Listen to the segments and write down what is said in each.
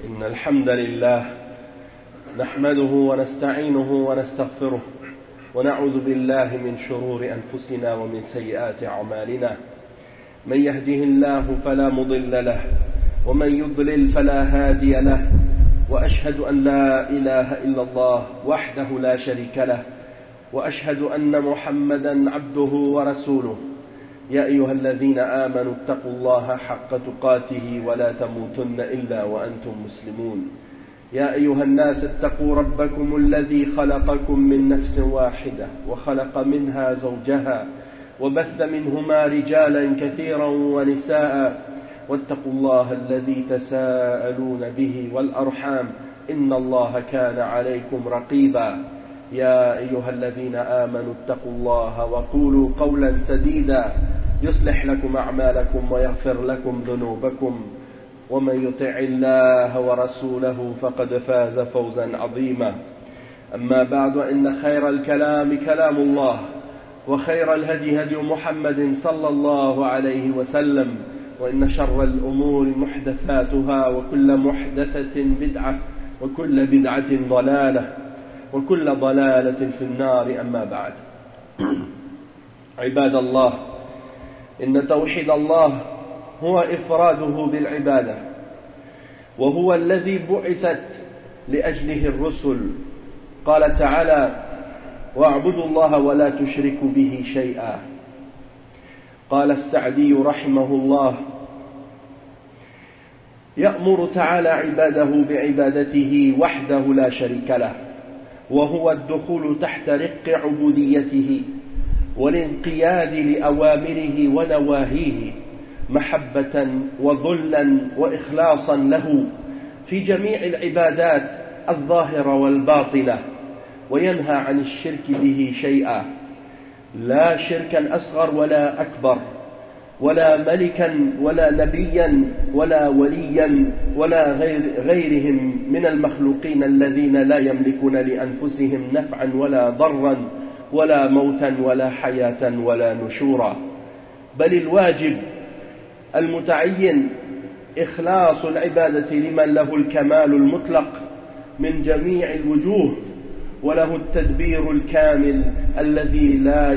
إن الحمد لله نحمده ونستعينه ونستغفره ونعوذ بالله من شرور أنفسنا ومن سيئات أعمالنا. من يهده الله فلا مضل له ومن يضلل فلا هادي له، وأشهد أن لا إله إلا الله وحده لا شريك له، وأشهد أن محمدا عبده ورسوله. يا أيها الذين آمنوا اتقوا الله حق تقاته ولا تموتن إلا وأنتم مسلمون. يا أيها الناس اتقوا ربكم الذي خلقكم من نفس واحدة وخلق منها زوجها وبث منهما رجالا كثيرا ونساء، واتقوا الله الذي تساءلون به والأرحام إن الله كان عليكم رقيبا. يا أيها الذين آمنوا اتقوا الله وقولوا قولا سديدا يصلح لكم أعمالكم ويغفر لكم ذنوبكم، ومن يطع الله ورسوله فقد فاز فوزا عظيما. أما بعد، إن خير الكلام كلام الله، وخير الهدي هدي محمد صلى الله عليه وسلم، وإن شر الأمور محدثاتها، وكل محدثة بدعة، وكل بدعة ضلالة، وكل ضلالة في النار. أما بعد، عباد الله، إن توحيد الله هو إفراده بالعبادة، وهو الذي بعثت لأجله الرسل. قال تعالى: واعبدوا الله ولا تشركوا به شيئا. قال السعدي رحمه الله: يأمر تعالى عباده بعبادته وحده لا شريك له، وهو الدخول تحت رق عبوديته والانقياد لأوامره ونواهيه محبة وذلا وإخلاصا له في جميع العبادات الظاهرة والباطنة، وينهى عن الشرك به شيئا، لا شركا أصغر ولا أكبر، ولا ملكا ولا نبيا ولا وليا ولا غيرهم من المخلوقين الذين لا يملكون لأنفسهم نفعا ولا ضرا ولا موتا ولا حياة ولا نشورا. بل الواجب المتعين إخلاص العبادة لمن له الكمال المطلق من جميع الوجوه، وله التدبير الكامل الذي لا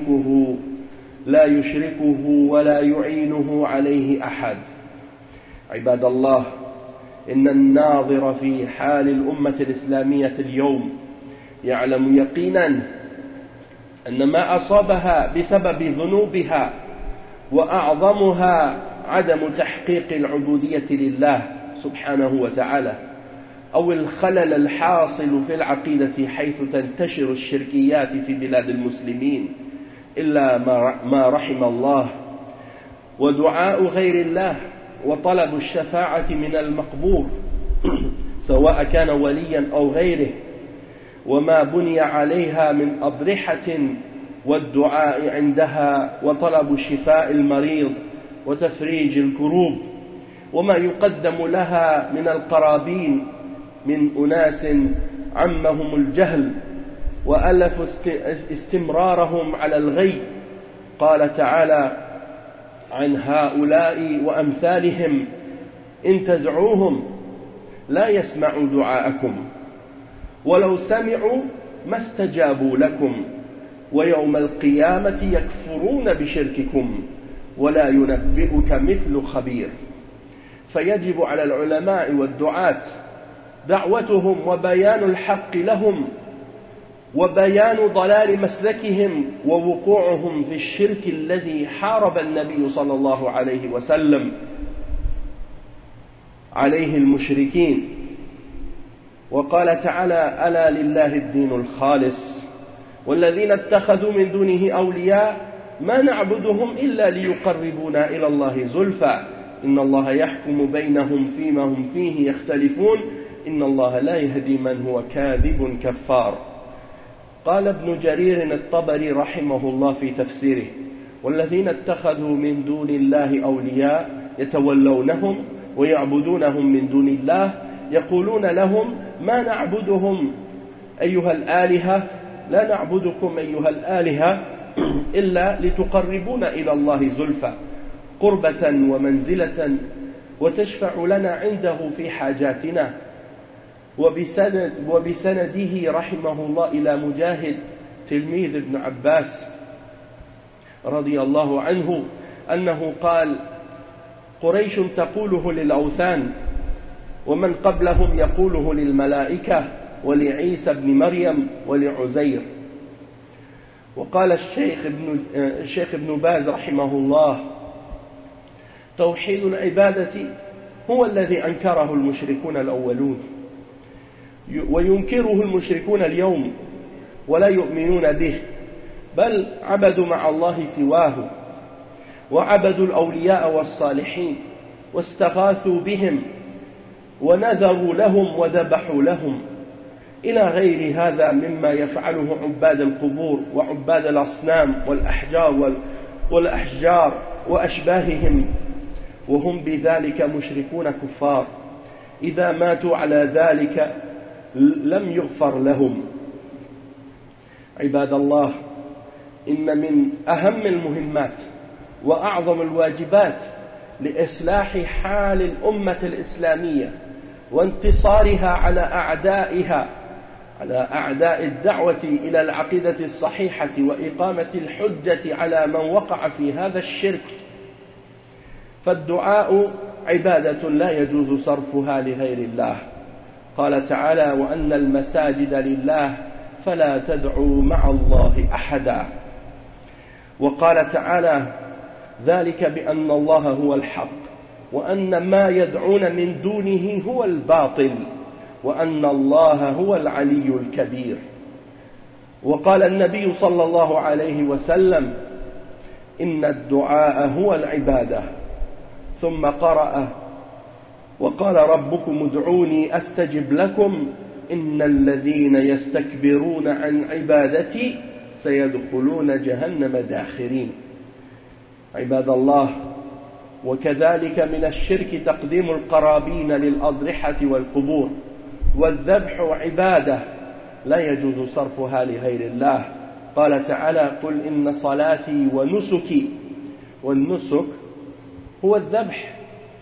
يشركه ولا يعينه عليه أحد. عباد الله، إن الناظر في حال الأمة الإسلامية اليوم يعلم يقينا أن ما أصابها بسبب ذنوبها وأعظمها عدم تحقيق العبودية لله سبحانه وتعالى، أو الخلل الحاصل في العقيدة حيث تنتشر الشركيات في بلاد المسلمين، إلا ما رحم الله، ودعاء غير الله، وطلب الشفاعة من المقبور سواء كان وليا أو غيره، وما بني عليها من أضرحة والدعاء عندها، وطلب شفاء المريض وتفريج الكروب، وما يقدم لها من القرابين من أناس عمهم الجهل وألف استمرارهم على الغي. قال تعالى عن هؤلاء وأمثالهم: إن تدعوهم لا يسمعوا دعاءكم، ولو سمعوا ما استجابوا لكم، ويوم القيامة يكفرون بشرككم، ولا ينبئك مثل خبير. فيجب على العلماء والدعاة دعوتهم وبيان الحق لهم، وبيان ضلال مسلكهم ووقوعهم في الشرك الذي حارب النبي صلى الله عليه وسلم عليه المشركين. وقال تعالى: ألا لله الدين الخالص والذين اتخذوا من دونه أولياء ما نعبدهم إلا ليقربونا إلى الله زلفى إن الله يحكم بينهم فيما هم فيه يختلفون إن الله لا يهدي من هو كاذب كفار. قال ابن جرير الطبري رحمه الله في تفسيره: والذين اتخذوا من دون الله أولياء يتولونهم ويعبدونهم من دون الله، يقولون لهم: ما نعبدهم أيها الآلهة، لا نعبدكم أيها الآلهة إلا لتقربونا إلى الله زلفى قربة ومنزلة وتشفع لنا عنده في حاجاتنا. وبسنده رحمه الله إلى مجاهد تلميذ ابن عباس رضي الله عنه أنه قال: قريش تقوله للأوثان، ومن قبلهم يقوله للملائكة ولعيسى بن مريم ولعزير. وقال الشيخ ابن باز رحمه الله: توحيد العبادة هو الذي أنكره المشركون الأولون، وينكره المشركون اليوم ولا يؤمنون به، بل عبدوا مع الله سواه، وعبدوا الأولياء والصالحين، واستغاثوا بهم، ونذروا لهم وذبحوا لهم، إلى غير هذا مما يفعله عباد القبور وعباد الأصنام والأحجار وأشباههم، وهم بذلك مشركون كفار. إذا ماتوا على ذلك لم يغفر لهم. عباد الله، إن من أهم المهمات وأعظم الواجبات لإصلاح حال الأمة الإسلامية وانتصارها على أعدائها، على أعداء الدعوة إلى العقيدة الصحيحة، وإقامة الحجة على من وقع في هذا الشرك، فالدعاء عبادة لا يجوز صرفها لغير الله. قال تعالى: وأن المساجد لله فلا تدعوا مع الله أحدا. وقال تعالى: ذلك بأن الله هو الحق، وأن ما يدعون من دونه هو الباطل، وأن الله هو العلي الكبير. وقال النبي صلى الله عليه وسلم: إن الدعاء هو العبادة. ثم قرأ: وقال ربكم ادعوني أستجب لكم إن الذين يستكبرون عن عبادتي سيدخلون جهنم داخرين. عباد الله، وكذلك من الشرك تقديم القرابين للأضرحة والقبور، والذبح عبادة لا يجوز صرفها لغير الله. قال تعالى: قل إن صلاتي ونسكي، والنسك هو الذبح.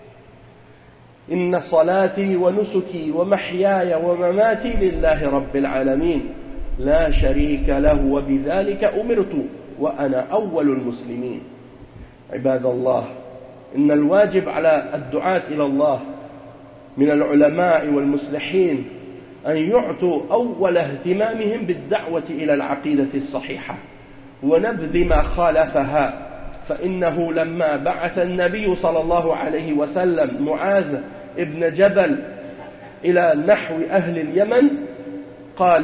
إن صلاتي ونسكي ومحياي ومماتي لله رب العالمين لا شريك له وبذلك أمرت وأنا أول المسلمين. عباد الله، إن الواجب على الدعاة إلى الله من العلماء والمصلحين أن يعطوا أول اهتمامهم بالدعوة إلى العقيدة الصحيحة ونبذ ما خالفها. فإنه لما بعث النبي صلى الله عليه وسلم معاذ ابن جبل إلى نحو أهل اليمن قال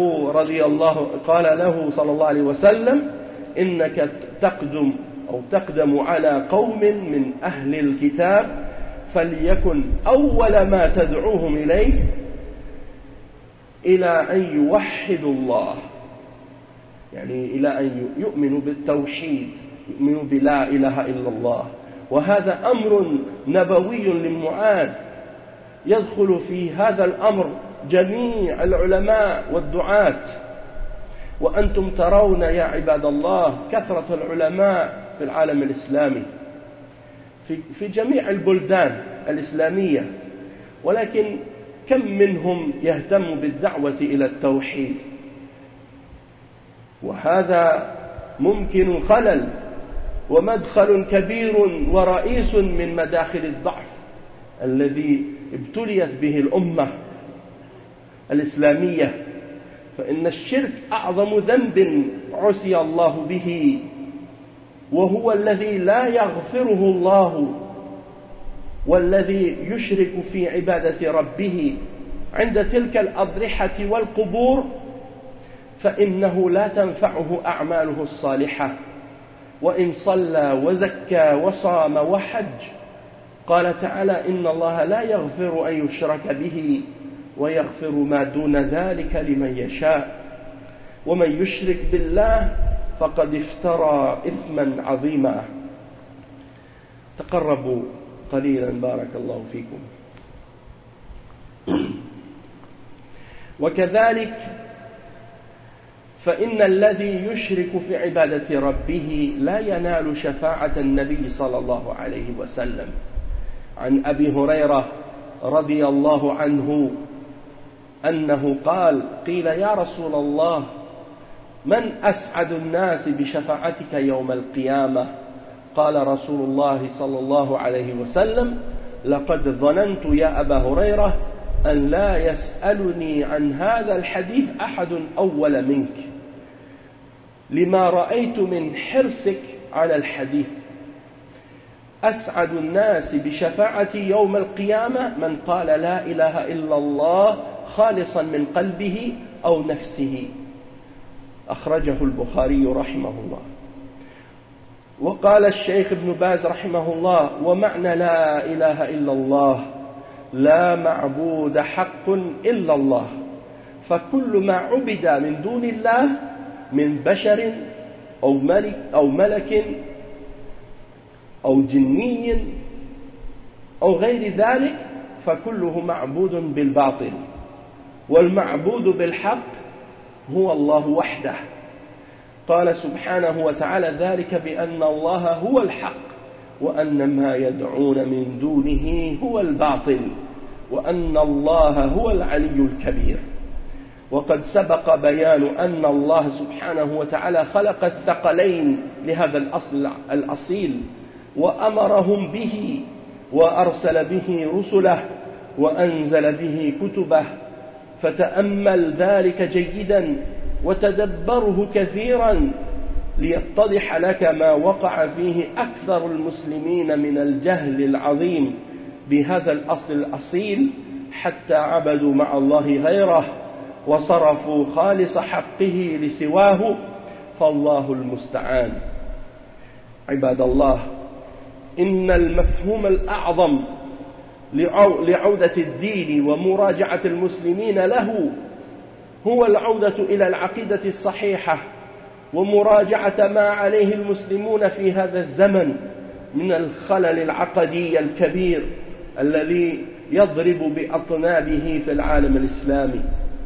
له صلى الله عليه وسلم: إنك تقدم على قوم من أهل الكتاب، فليكن أول ما تدعوهم إليه إلى أن يوحدوا الله، يعني إلى أن يؤمنوا بالتوحيد، يؤمنوا بلا إله إلا الله. وهذا أمر نبوي لمعاذ، يدخل في هذا الأمر جميع العلماء والدعاة. وأنتم ترون يا عباد الله كثرة العلماء في العالم الإسلامي في جميع البلدان الإسلامية، ولكن كم منهم يهتم بالدعوة إلى التوحيد؟ وهذا ممكن خلل ومدخل كبير ورئيس من مداخل الضعف الذي ابتليت به الأمة الإسلامية. فإن الشرك أعظم ذنب عصي الله به، وهو الذي لا يغفره الله، والذي يشرك في عبادة ربه عند تلك الأضرحة والقبور فإنه لا تنفعه أعماله الصالحة، وإن صلى وزكى وصام وحج. قال تعالى: إن الله لا يغفر أن يشرك به ويغفر ما دون ذلك لمن يشاء، ومن يشرك بالله فقد افترى إثما عظيما. تقربوا قليلا بارك الله فيكم. وكذلك فإن الذي يشرك في عبادة ربه لا ينال شفاعة النبي صلى الله عليه وسلم، عن أبي هريرة رضي الله عنه أنه قال قيل يا رسول الله من أسعد الناس بشفاعتك يوم القيامة قال رسول الله صلى الله عليه وسلم لقد ظننت يا أبا هريرة أن لا يسألني عن هذا الحديث أحد أول منك لما رأيت من حرصك على الحديث أسعد الناس بشفاعتي يوم القيامة من قال لا إله إلا الله خالصا من قلبه أو نفسه أخرجه البخاري رحمه الله. وقال الشيخ ابن باز رحمه الله ومعنى لا إله إلا الله لا معبود حق إلا الله فكل ما عبد من دون الله من بشر أو ملك أو جني أو غير ذلك فكله معبود بالباطل والمعبود بالحق هو الله وحده. قال سبحانه وتعالى ذلك بأن الله هو الحق وأن ما يدعون من دونه هو الباطل وأن الله هو العلي الكبير. وقد سبق بيان أن الله سبحانه وتعالى خلق الثقلين لهذا الأصل الأصيل وأمرهم به وأرسل به رسله وأنزل به كتبه فتأمل ذلك جيدا وتدبره كثيرا ليتضح لك ما وقع فيه أكثر المسلمين من الجهل العظيم بهذا الأصل الأصيل حتى عبدوا مع الله غيره وصرفوا خالص حقه لسواه فالله المستعان. عباد الله إن المفهوم الأعظم لعودة الدين ومراجعة المسلمين له هو العودة إلى العقيدة الصحيحة ومراجعة ما عليه المسلمون في هذا الزمن من الخلل العقدي الكبير الذي يضرب بأطنابه في العالم الإسلامي.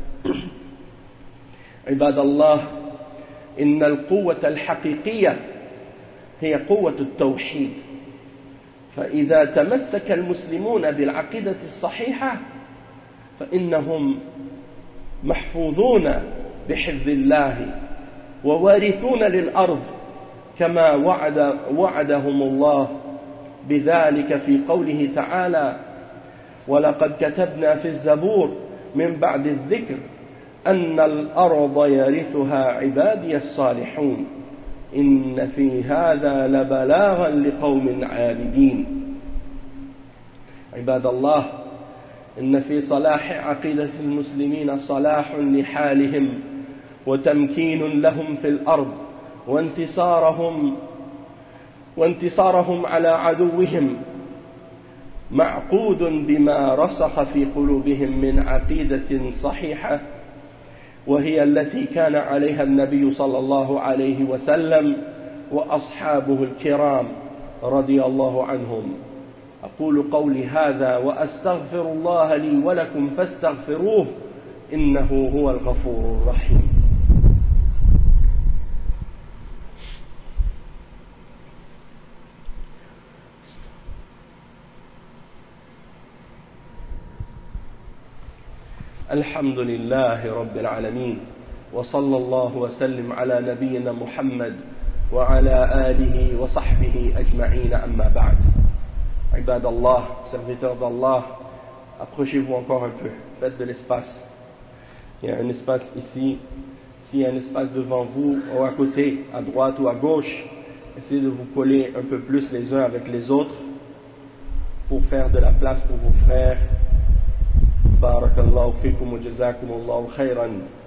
عباد الله إن القوة الحقيقية هي قوة التوحيد فإذا تمسك المسلمون بالعقيدة الصحيحة فإنهم محفوظون بحفظ الله ووارثون للأرض كما وعدهم الله بذلك في قوله تعالى ولقد كتبنا في الزبور من بعد الذكر أن الأرض يرثها عبادي الصالحون إن في هذا لبلاغا لقوم عابدين. عباد الله إن في صلاح عقيدة المسلمين صلاح لحالهم وتمكين لهم في الأرض وانتصارهم على عدوهم معقود بما رسخ في قلوبهم من عقيدة صحيحة وهي التي كان عليها النبي صلى الله عليه وسلم وأصحابه الكرام رضي الله عنهم. أقول قولي هذا وأستغفر الله لي ولكم فاستغفروه إنه هو الغفور الرحيم. الحمد لله رب العالمين وصلى الله وسلم على نبينا محمد وعلى آله وصحبه أجمعين أما بعد. عباد الله, serviteurs d'Allah, approchez-vous encore un peu, faites de l'espace. Il y a un espace ici, s'il y a un espace devant vous ou à côté, à droite ou à gauche, essayez de vous coller un peu plus les uns avec les autres pour faire de la place pour vos frères. Barakallahu fikum wa jazakumullahu khayran.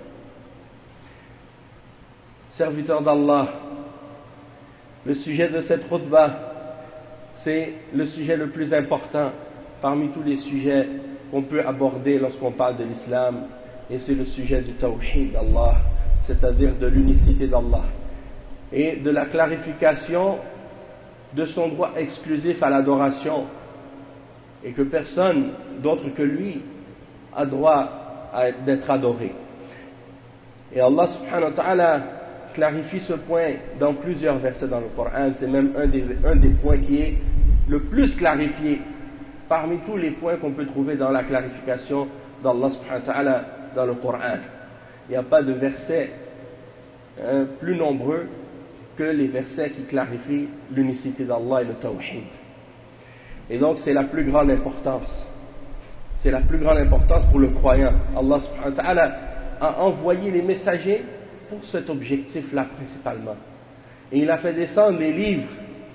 Serviteurs d'Allah, le sujet de cette khutbah, c'est le sujet le plus important parmi tous les sujets qu'on peut aborder lorsqu'on parle de l'islam, et c'est le sujet du tawhid d'Allah, c'est-à-dire de l'unicité d'Allah et de la clarification de son droit exclusif à l'adoration et que personne d'autre que lui a droit d'être adoré. Et Allah subhanahu wa ta'ala clarifie ce point dans plusieurs versets dans le Coran. C'est même un des points qui est le plus clarifié parmi tous les points qu'on peut trouver dans la clarification d'Allah subhanahu wa ta'ala dans le Coran. Il n'y a pas de versets plus nombreux que les versets qui clarifient l'unicité d'Allah et le tawhid. Et donc c'est la plus grande importance. C'est la plus grande importance pour le croyant. Allah subhanahu wa ta'ala a envoyé les messagers pour cet objectif-là principalement. Et il a fait descendre les livres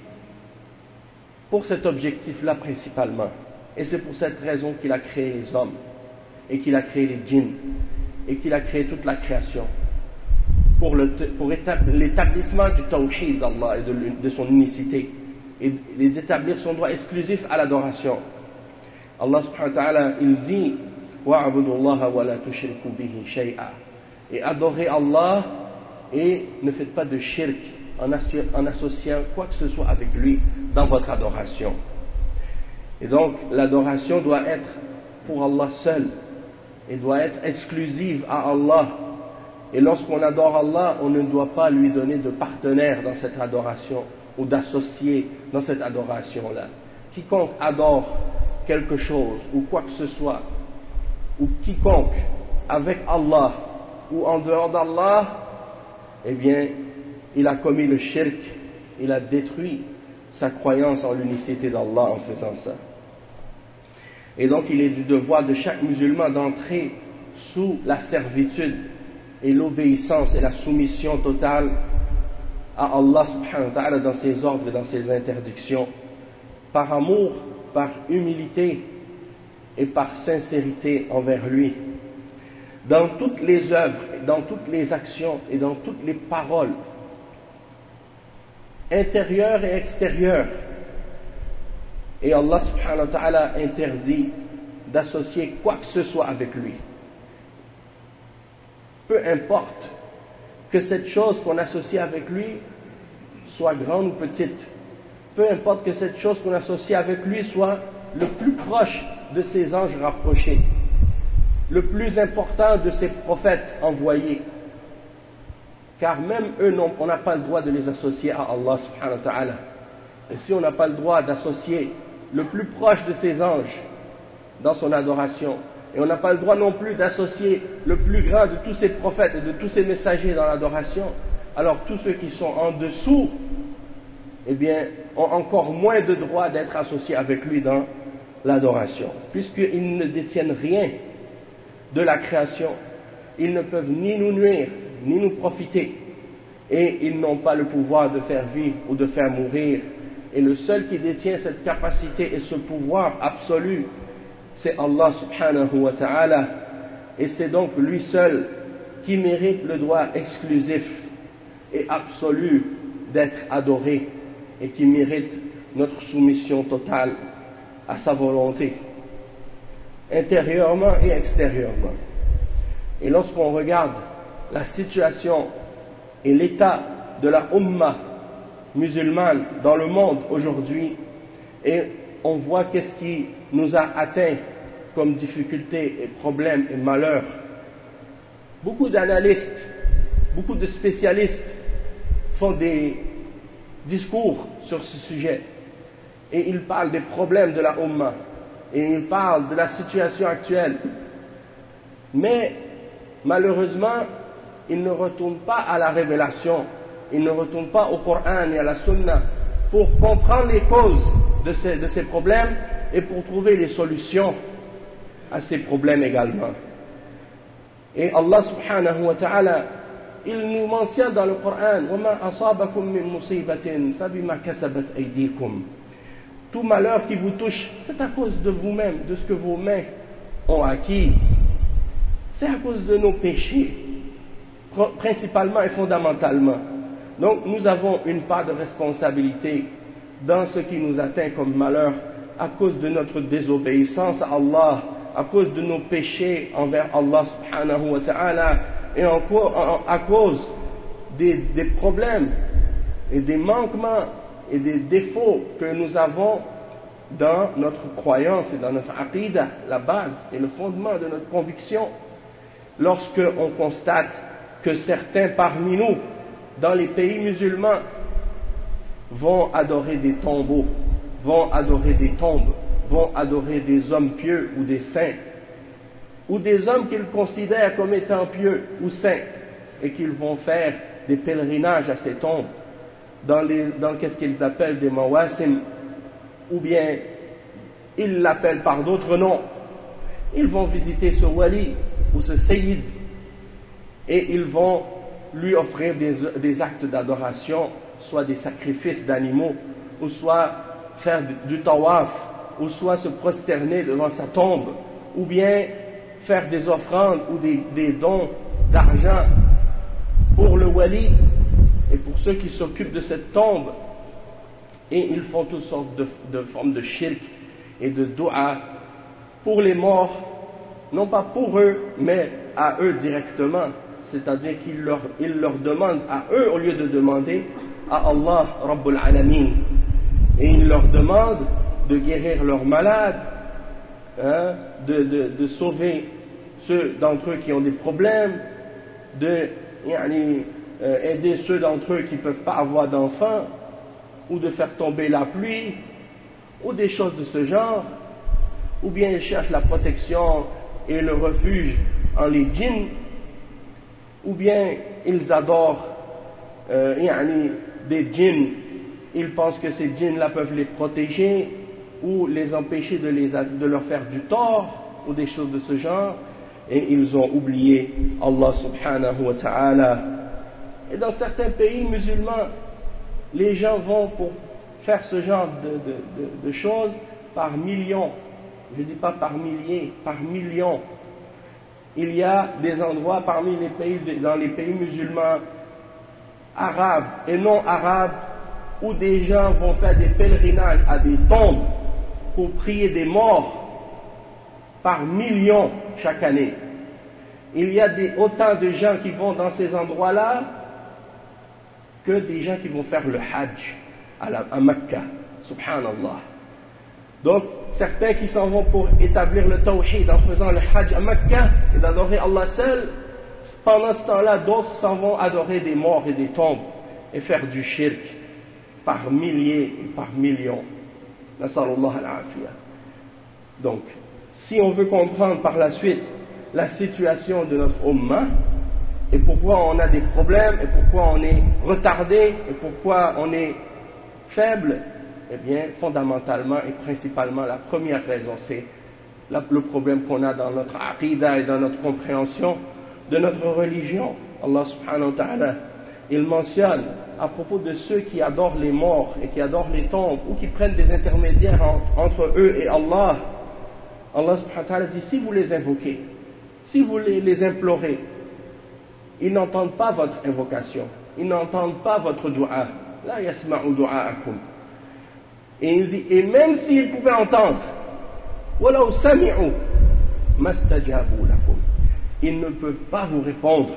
pour cet objectif-là principalement. Et c'est pour cette raison qu'il a créé les hommes, et qu'il a créé les djinns, et qu'il a créé toute la création. Pour l'établissement du tawhid d'Allah et de son unicité, et d'établir son droit exclusif à l'adoration. Allah subhanahu wa ta'ala, il dit وَاعْبُدُوا اللَّهَ وَلَا تُشْرِكُوا بِهِ شَيْئًا, et adorez Allah et ne faites pas de shirk en associant quoi que ce soit avec lui dans votre adoration. Et donc l'adoration doit être pour Allah seul et doit être exclusive à Allah. Et lorsqu'on adore Allah, on ne doit pas lui donner de partenaire dans cette adoration ou d'associé dans cette adoration-là. Quiconque adore quelque chose ou quoi que ce soit, ou quiconque avec Allah ou en dehors d'Allah, eh bien, il a commis le shirk, il a détruit sa croyance en l'unicité d'Allah en faisant ça. Et donc il est du devoir de chaque musulman d'entrer sous la servitude et l'obéissance et la soumission totale à Allah subhanahu wa ta'ala dans ses ordres et dans ses interdictions, par amour, par humilité et par sincérité envers lui. Dans toutes les œuvres, dans toutes les actions et dans toutes les paroles, intérieures et extérieures. Et Allah subhanahu wa ta'ala interdit d'associer quoi que ce soit avec lui. Peu importe que cette chose qu'on associe avec lui soit grande ou petite, peu importe que cette chose qu'on associe avec lui soit le plus proche de ses anges rapprochés, le plus important de ses prophètes envoyés, car même eux, on n'a pas le droit de les associer à Allah subhanahu wa ta'ala. Et si on n'a pas le droit d'associer le plus proche de ses anges dans son adoration, et on n'a pas le droit non plus d'associer le plus grand de tous ses prophètes et de tous ses messagers dans l'adoration, alors tous ceux qui sont en dessous, eh bien, ont encore moins de droit d'être associés avec lui dans l'adoration, puisqu'ils ne détiennent rien de la création, ils ne peuvent ni nous nuire, ni nous profiter, et ils n'ont pas le pouvoir de faire vivre ou de faire mourir, et le seul qui détient cette capacité et ce pouvoir absolu, c'est Allah subhanahu wa ta'ala, et c'est donc lui seul qui mérite le droit exclusif et absolu d'être adoré, et qui mérite notre soumission totale à sa volonté, intérieurement et extérieurement. Et lorsqu'on regarde la situation et l'état de la Ummah musulmane dans le monde aujourd'hui, et on voit qu'est-ce qui nous a atteint comme difficultés et problèmes et malheurs. Beaucoup d'analystes, beaucoup de spécialistes font des discours sur ce sujet, et ils parlent des problèmes de la Ummah, et ils parlent de la situation actuelle. Mais malheureusement, ils ne retournent pas à la révélation, ils ne retournent pas au Coran et à la Sunna pour comprendre les causes de ces problèmes et pour trouver les solutions à ces problèmes également. Et Allah subhanahu wa ta'ala, il nous mentionne dans le Coran وَمَا أَصَابَكُم مِّن مُّصِيبَةٍ فَبِمَا كَسَبَتْ أَيْدِيكُمْ. Tout malheur qui vous touche, c'est à cause de vous-même, de ce que vos mains ont acquis. C'est à cause de nos péchés, principalement et fondamentalement. Donc nous avons une part de responsabilité dans ce qui nous atteint comme malheur à cause de notre désobéissance à Allah, à cause de nos péchés envers Allah subhanahu wa ta'ala, et à cause des problèmes et des manquements et des défauts que nous avons dans notre croyance et dans notre aqidah, la base et le fondement de notre conviction. Lorsque on constate que certains parmi nous, dans les pays musulmans, vont adorer des tombeaux, vont adorer des tombes, vont adorer des hommes pieux ou des saints, ou des hommes qu'ils considèrent comme étant pieux ou saints, et qu'ils vont faire des pèlerinages à ces tombes, dans qu'est-ce qu'ils appellent des mawasim, ou bien ils l'appellent par d'autres noms. Ils vont visiter ce wali ou ce sayyid, et ils vont lui offrir des actes d'adoration, soit des sacrifices d'animaux, ou soit faire du tawaf, ou soit se prosterner devant sa tombe, ou bien faire des offrandes ou des dons d'argent pour le wali et pour ceux qui s'occupent de cette tombe. Et ils font toutes sortes de formes de shirk et de dua pour les morts, non pas pour eux, mais à eux directement. C'est-à-dire qu'ils leur demandent à eux au lieu de demander à Allah Rabbul Alamin. Et ils leur demandent de guérir leurs malades, hein, de sauver ceux d'entre eux qui ont des problèmes, aider ceux d'entre eux qui ne peuvent pas avoir d'enfants, ou de faire tomber la pluie, ou des choses de ce genre, ou bien ils cherchent la protection et le refuge en les djinns, ou bien ils adorent des djinns, ils pensent que ces djinns-là peuvent les protéger ou les empêcher de leur faire du tort ou des choses de ce genre, et ils ont oublié Allah subhanahu wa ta'ala. Et dans certains pays musulmans, les gens vont pour faire ce genre de choses par millions. Je ne dis pas par milliers, par millions. Il y a des endroits parmi les pays, dans les pays musulmans arabes et non arabes, où des gens vont faire des pèlerinages à des tombes pour prier des morts par millions chaque année. Il y a autant de gens qui vont dans ces endroits-là que des gens qui vont faire le hajj à Mecca, subhanallah. Donc, certains qui s'en vont pour établir le tawhid en faisant le hajj à Mecca et d'adorer Allah seul, pendant ce temps-là, d'autres s'en vont adorer des morts et des tombes et faire du shirk par milliers et par millions. Nasallallahu al-afiyah. Donc, si on veut comprendre par la suite la situation de notre ummah, et pourquoi on a des problèmes, et pourquoi on est retardé, et pourquoi on est faible, eh bien, fondamentalement et principalement, la première raison, c'est le problème qu'on a dans notre aqidah et dans notre compréhension de notre religion. Allah subhanahu wa ta'ala, il mentionne à propos de ceux qui adorent les morts et qui adorent les tombes, ou qui prennent des intermédiaires entre eux et Allah. Allah subhanahu wa ta'ala dit, si vous les invoquez, si vous les implorez, ils n'entendent pas votre invocation, ils n'entendent pas votre dua. La yasma'u du'a'akum. Et il dit, et même s'ils pouvaient entendre, walau sami'u mastajabu lakum, ils ne peuvent pas vous répondre.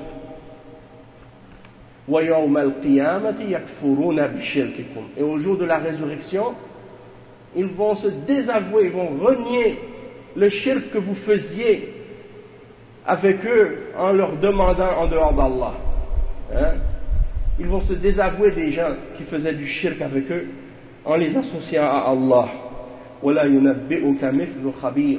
Wa yawma al-qiyamati yakfuruna bi shirkikum. Et au jour de la résurrection, ils vont se désavouer, ils vont renier le shirk que vous faisiez avec eux en leur demandant en dehors d'Allah. Hein? Ils vont se désavouer des gens qui faisaient du shirk avec eux en les associant à Allah. وَلَا يُنَبِّئُكَ مِثْلُ خَبِيرٍ.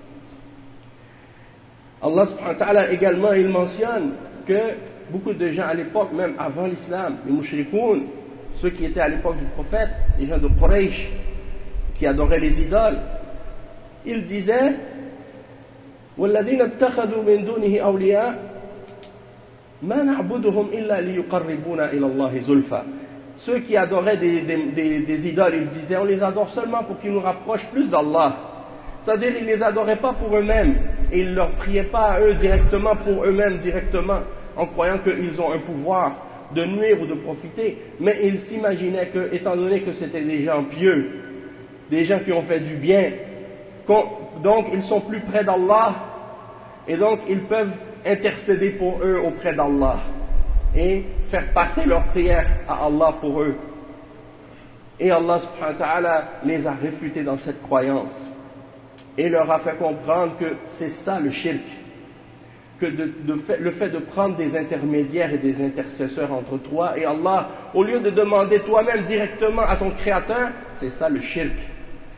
Allah subhanahu wa ta'ala également, il mentionne que beaucoup de gens à l'époque, même avant l'islam, les mushrikoun, ceux qui étaient à l'époque du prophète, les gens de Quraysh, qui adoraient les idoles, ils disaient وَالَّذِينَ اتَّخَذُوا مِن دُونِهِ أَوْلِيَاءَ مَا نَعْبُدُهُمْ إِلَّا لِيُقَرِّبُونَ إِلَى اللَّهِ زُلْفًا. Ceux qui adoraient des idoles, ils disaient, on les adore seulement pour qu'ils nous rapprochent plus d'Allah. C'est-à-dire, ils ne les adoraient pas pour eux-mêmes, et ils ne leur priaient pas à eux directement, pour eux-mêmes directement, en croyant qu'ils ont un pouvoir de nuire ou de profiter, mais ils s'imaginaient que, étant donné que c'était des gens pieux, des gens qui ont fait du bien, donc ils sont plus près d'Allah, et donc ils peuvent intercéder pour eux auprès d'Allah, et faire passer leurs prières à Allah pour eux. Et Allah subhanahu wa ta'ala les a réfutés dans cette croyance, et leur a fait comprendre que c'est ça le shirk, que le fait de prendre des intermédiaires et des intercesseurs entre toi et Allah, au lieu de demander toi-même directement à ton Créateur, c'est ça le shirk.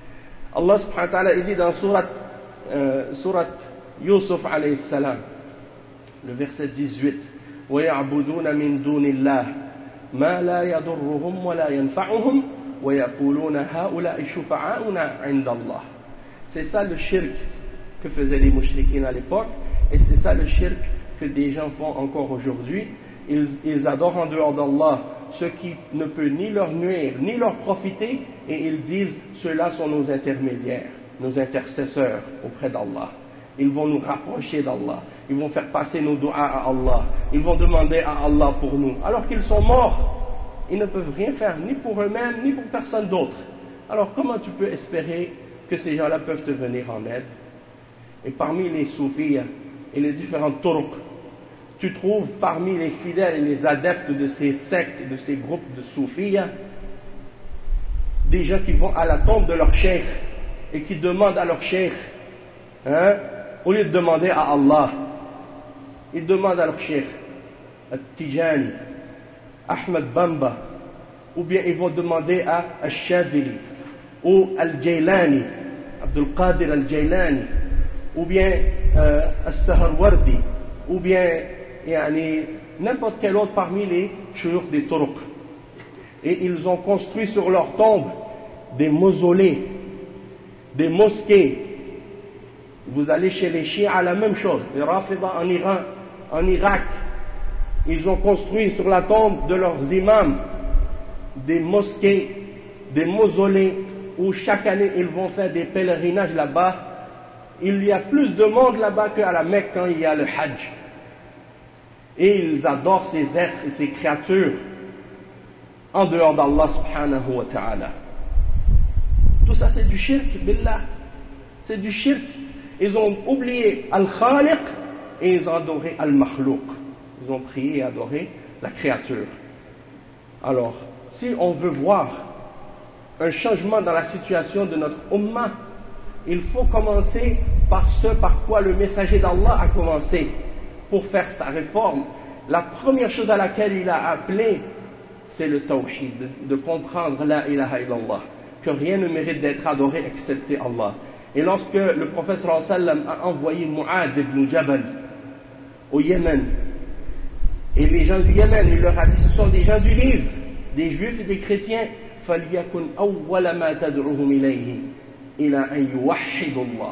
Allah subhanahu wa ta'ala il dit dans surat Yusuf alayhi salam, le verset 18, وَيَعْبُدُونَ مِن دُونِ اللَّهِ مَا لَا يَضُرُّهُمْ وَلَا يَنْفَعُهُمْ وَيَقُولُونَ هَؤُلَاءِ شُفَعَاؤُنَا عِندَ اللَّهِ. C'est ça le shirk que faisaient les mouchriquins à l'époque, et c'est ça le shirk que des gens font encore aujourd'hui. Ils adorent en dehors d'Allah ce qui ne peut ni leur nuire ni leur profiter, et ils disent ceux-là sont nos intermédiaires, nos intercesseurs auprès d'Allah. Ils vont nous rapprocher d'Allah, ils vont faire passer nos doigts à Allah, ils vont demander à Allah pour nous, alors qu'ils sont morts. Ils ne peuvent rien faire ni pour eux-mêmes ni pour personne d'autre. Alors comment tu peux espérer que ces gens-là peuvent te venir en aide? Et parmi les soufis et les différentes turcs, tu trouves parmi les fidèles et les adeptes de ces sectes, de ces groupes de soufis, des gens qui vont à la tombe de leur cheikh et qui demandent à leur cheikh, au lieu de demander à Allah, ils demandent à leur cheikh, Al-Tijani, Ahmed Bamba, ou bien ils vont demander à Al-Shadili, ou Al-Jailani, Abdul Qadir Al-Jailani, ou bien Al-Saharwardi, ou bien n'importe quel autre parmi les shuyukh des Turcs. Et ils ont construit sur leur tombe des mausolées, des mosquées. Vous allez chez les chiites, la même chose. Les Rafida en Iran, en Irak, ils ont construit sur la tombe de leurs imams des mosquées, des mausolées, où chaque année ils vont faire des pèlerinages là-bas. Il y a plus de monde là-bas qu'à la Mecque quand il y a le Hajj. Et ils adorent ces êtres et ces créatures en dehors d'Allah subhanahu wa ta'ala. Tout ça c'est du shirk billah. C'est du shirk. Ils ont oublié Al-Khaliq et ils ont adoré Al-Makhlouq. Ils ont prié et adoré la créature. Alors, si on veut voir un changement dans la situation de notre ummah, il faut commencer par ce par quoi le messager d'Allah a commencé pour faire sa réforme. La première chose à laquelle il a appelé, c'est le tawhid, de comprendre la ilaha illallah, que rien ne mérite d'être adoré excepté Allah. Et lorsque le prophète sallallahu alayhi wa sallam a envoyé Mu'ad ibn Jabal au Yémen, et les gens du Yémen, il leur a dit, ce sont des gens du livre, des juifs et des chrétiens, فَلْيَكُنْ أَوَّلَ مَا تَدْعُهُمْ إِلَيْهِ إِلَىٰ أَنْ يُوَحِّدُوا اللَّهِ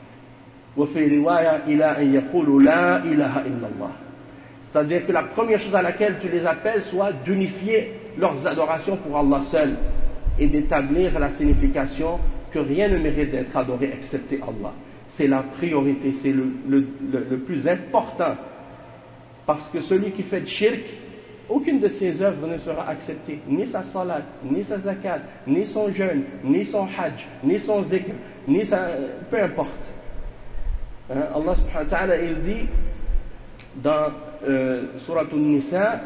وفي رواية إلى أن يقولوا لا إله إلا الله. C'est-à-dire que la première chose à laquelle tu les appelles soit d'unifier leurs adorations pour Allah seul et d'établir la signification que rien ne mérite d'être adoré excepté Allah. C'est la priorité, c'est le plus important, parce que celui qui fait de shirk, aucune de ses œuvres ne sera acceptée, ni sa salat, ni sa zakat, ni son jeûne, ni son hajj, ni son dhikr, ni sa... peu importe. Allah subhanahu wa ta'ala il dit dans Surah An-Nisa,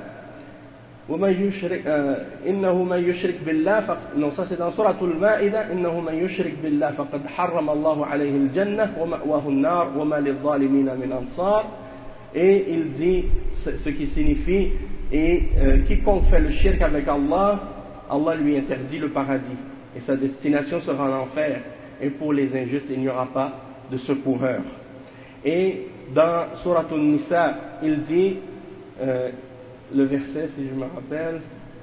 إنه من يشرك بالله non, ça c'est dans Surah Al-Ma'ida, إنه من يشرك بالله فقد حرم الله عليه الجنة ومأواه النار وما للظالمين من أنصار. Et il dit ce qui signifie, et quiconque fait le shirk avec Allah, Allah lui interdit le paradis et sa destination sera en enfer, et pour les injustes il n'y aura pas de secoureur. Et dans Surah An-Nisa, il dit, le verset, si je me rappelle,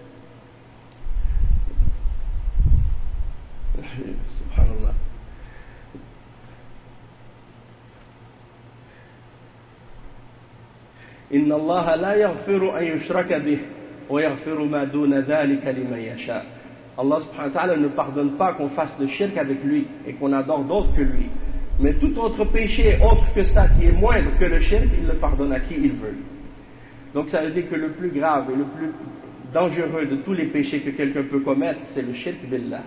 subhanallah, إن الله لا يغفر أن يشرك به ويغفر ما دون ذلك لمن يشاء. Allah subhanahu wa ta'ala ne pardonne pas qu'on fasse le shirk avec lui et qu'on adore d'autres que lui. Mais tout autre péché autre que ça, qui est moindre que le shirk, il le pardonne à qui il veut. Donc ça veut dire que le plus grave et le plus dangereux de tous les péchés que quelqu'un peut commettre, c'est le shirk billah.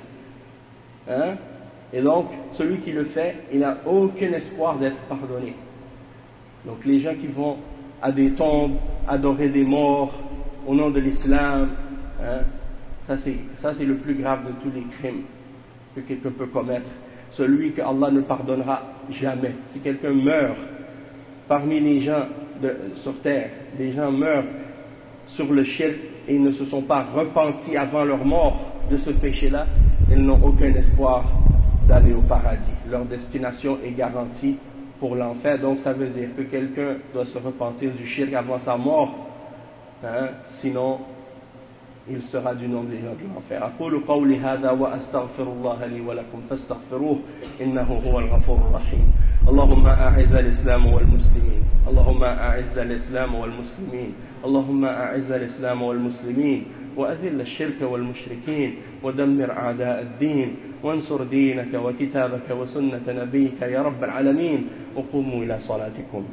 Et donc, celui qui le fait, il n'a aucun espoir d'être pardonné. Donc les gens qui vont à des tombes, adorer des morts au nom de l'islam, ça c'est le plus grave de tous les crimes que quelqu'un peut commettre. Celui que Allah ne pardonnera jamais. Si quelqu'un meurt parmi les gens sur terre, les gens meurent sur le shirk et ils ne se sont pas repentis avant leur mort de ce péché-là, ils n'ont aucun espoir d'aller au paradis. Leur destination est garantie pour l'enfer. Donc ça veut dire que quelqu'un doit se repentir du shirk avant sa mort, sinon il sera du nom des gens de l'enfer. أقول قولي هذا وأستغفر الله لي ولكم فاستغفروه إنه هو الغفور الرحيم. اللهم أعز الإسلام والمسلمين، اللهم أعز الإسلام والمسلمين، اللهم أعز الإسلام والمسلمين، وأذل الشرك والمشركين، ودمر أعداء الدين، وانصر دينك وكتابك وسنة نبيك يا رب العالمين. وقوموا إلى صلاتكم.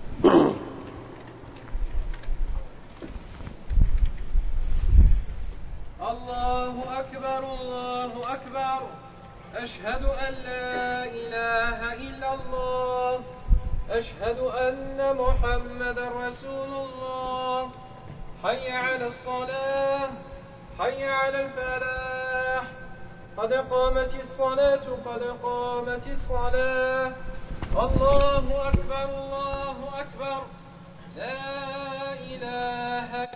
الله أكبر الله أكبر، أشهد أن لا إله إلا الله، أشهد أن محمد رسول الله. حي على الصلاة، حي على الفلاح، قد قامت الصلاة، قد قامت الصلاة. الله أكبر الله